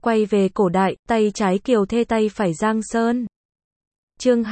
Quay về cổ đại, tay trái Kiều Thê tay phải Giang Sơn. Chương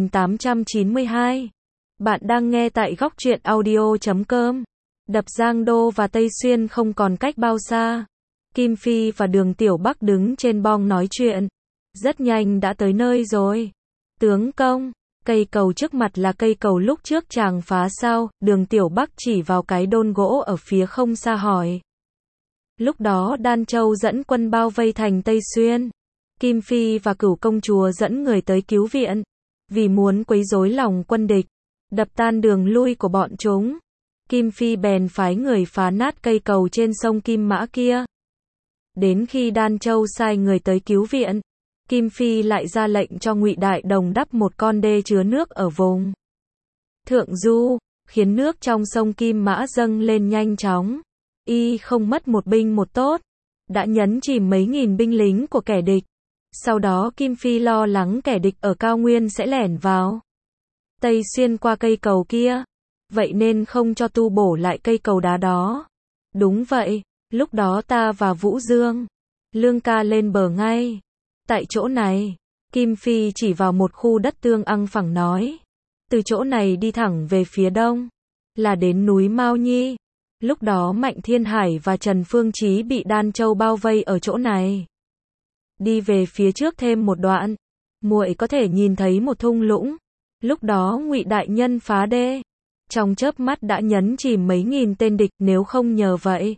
2892. Bạn đang nghe tại góc truyện audio.com. Đập Giang Đô và Tây Xuyên không còn cách bao xa. Kim Phi và Đường Tiểu Bắc đứng trên bong nói chuyện. Rất nhanh đã tới nơi rồi. Tướng công, cây cầu trước mặt là cây cầu lúc trước chàng phá sao? Đường Tiểu Bắc chỉ vào cái đôn gỗ ở phía không xa hỏi. Lúc đó Đan Châu dẫn quân bao vây thành Tây Xuyên. Kim Phi và Cửu công chúa dẫn người tới cứu viện. Vì muốn quấy rối lòng quân địch, đập tan đường lui của bọn chúng, Kim Phi bèn phái người phá nát cây cầu trên sông Kim Mã kia. Đến khi Đan Châu sai người tới cứu viện, Kim Phi lại ra lệnh cho Ngụy Đại Đồng đắp một con đê chứa nước ở vùng Thượng Du, khiến nước trong sông Kim Mã dâng lên nhanh chóng. Y không mất một binh một tốt, đã nhấn chìm mấy nghìn binh lính của kẻ địch. Sau đó Kim Phi lo lắng kẻ địch ở cao nguyên sẽ lẻn vào Tây Xuyên qua cây cầu kia, vậy nên không cho tu bổ lại cây cầu đá đó. Đúng vậy, lúc đó ta và Vũ Dương, Lương ca lên bờ ngay. Tại chỗ này, Kim Phi chỉ vào một khu đất tương ăng phẳng nói. Từ chỗ này đi thẳng về phía đông, là đến núi Mao Nhi. Lúc đó Mạnh Thiên Hải và Trần Phương Chí bị Đan Châu bao vây ở chỗ này. Đi về phía trước thêm một đoạn, muội có thể nhìn thấy một thung lũng. Lúc đó Ngụy đại nhân phá đê, trong chớp mắt đã nhấn chìm mấy nghìn tên địch, nếu không nhờ vậy,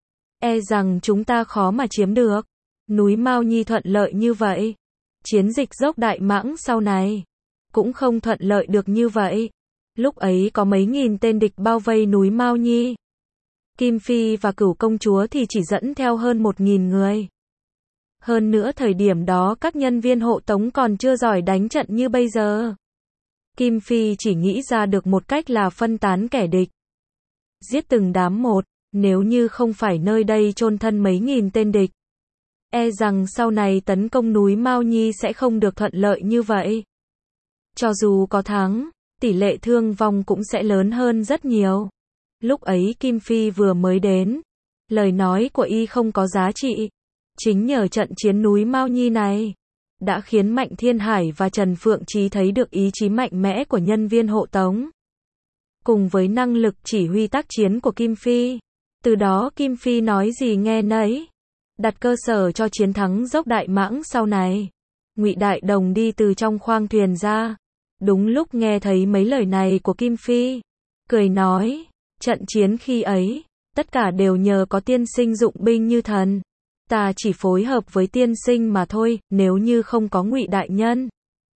e rằng chúng ta khó mà chiếm được núi Mao Nhi thuận lợi như vậy. Chiến dịch dốc Đại Mãng sau này cũng không thuận lợi được như vậy. Lúc ấy có mấy nghìn tên địch bao vây núi Mao Nhi. Kim Phi và Cửu công chúa thì chỉ dẫn theo hơn 1.000 người. Hơn nữa thời điểm đó các nhân viên hộ tống còn chưa giỏi đánh trận như bây giờ. Kim Phi chỉ nghĩ ra được một cách là phân tán kẻ địch, giết từng đám một. Nếu như không phải nơi đây chôn thân mấy nghìn tên địch, e rằng sau này tấn công núi Mao Nhi sẽ không được thuận lợi như vậy. Cho dù có thắng, tỷ lệ thương vong cũng sẽ lớn hơn rất nhiều. Lúc ấy Kim Phi vừa mới đến, lời nói của y không có giá trị. Chính nhờ trận chiến núi Mao Nhi này, đã khiến Mạnh Thiên Hải và Trần Phượng Chí thấy được ý chí mạnh mẽ của nhân viên hộ tống, cùng với năng lực chỉ huy tác chiến của Kim Phi. Từ đó Kim Phi nói gì nghe nấy, đặt cơ sở cho chiến thắng dốc Đại Mãng sau này. Ngụy Đại Đồng đi từ trong khoang thuyền ra, đúng lúc nghe thấy mấy lời này của Kim Phi, cười nói, trận chiến khi ấy, tất cả đều nhờ có tiên sinh dụng binh như thần. Ta chỉ phối hợp với tiên sinh mà thôi, nếu như không có Ngụy đại nhân,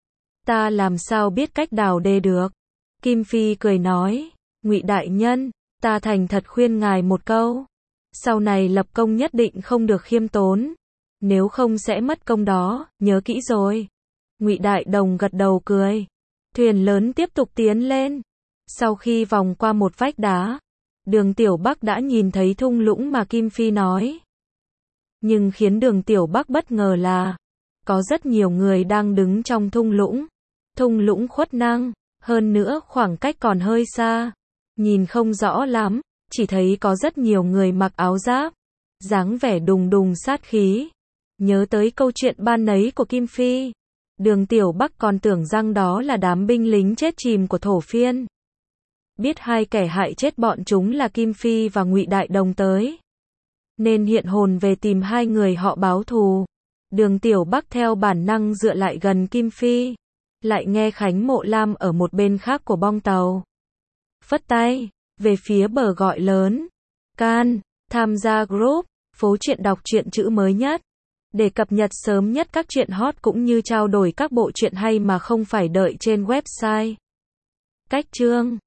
ta làm sao biết cách đào đê được. Kim Phi cười nói, Ngụy đại nhân, ta thành thật khuyên ngài một câu, sau này lập công nhất định không được khiêm tốn, nếu không sẽ mất công đó, nhớ kỹ rồi. Ngụy Đại Đồng gật đầu cười. Thuyền lớn tiếp tục tiến lên. Sau khi vòng qua một vách đá, Đường Tiểu Bắc đã nhìn thấy thung lũng mà Kim Phi nói. Nhưng khiến Đường Tiểu Bắc bất ngờ là, có rất nhiều người đang đứng trong thung lũng. Thung lũng khuất năng, hơn nữa khoảng cách còn hơi xa, nhìn không rõ lắm, chỉ thấy có rất nhiều người mặc áo giáp, dáng vẻ đùng đùng sát khí. Nhớ tới câu chuyện ban nấy của Kim Phi, Đường Tiểu Bắc còn tưởng rằng đó là đám binh lính chết chìm của Thổ Phiên. Biết hai kẻ hại chết bọn chúng là Kim Phi và Ngụy Đại Đồng tới, nên hiện hồn về tìm hai người họ báo thù. Đường Tiểu Bắc theo bản năng dựa lại gần Kim Phi, lại nghe Khánh Mộ Lam ở một bên khác của bong tàu phất tay về phía bờ gọi lớn, can, tham gia group, phố truyện đọc truyện chữ mới nhất, để cập nhật sớm nhất các truyện hot cũng như trao đổi các bộ truyện hay mà không phải đợi trên website. Cách chương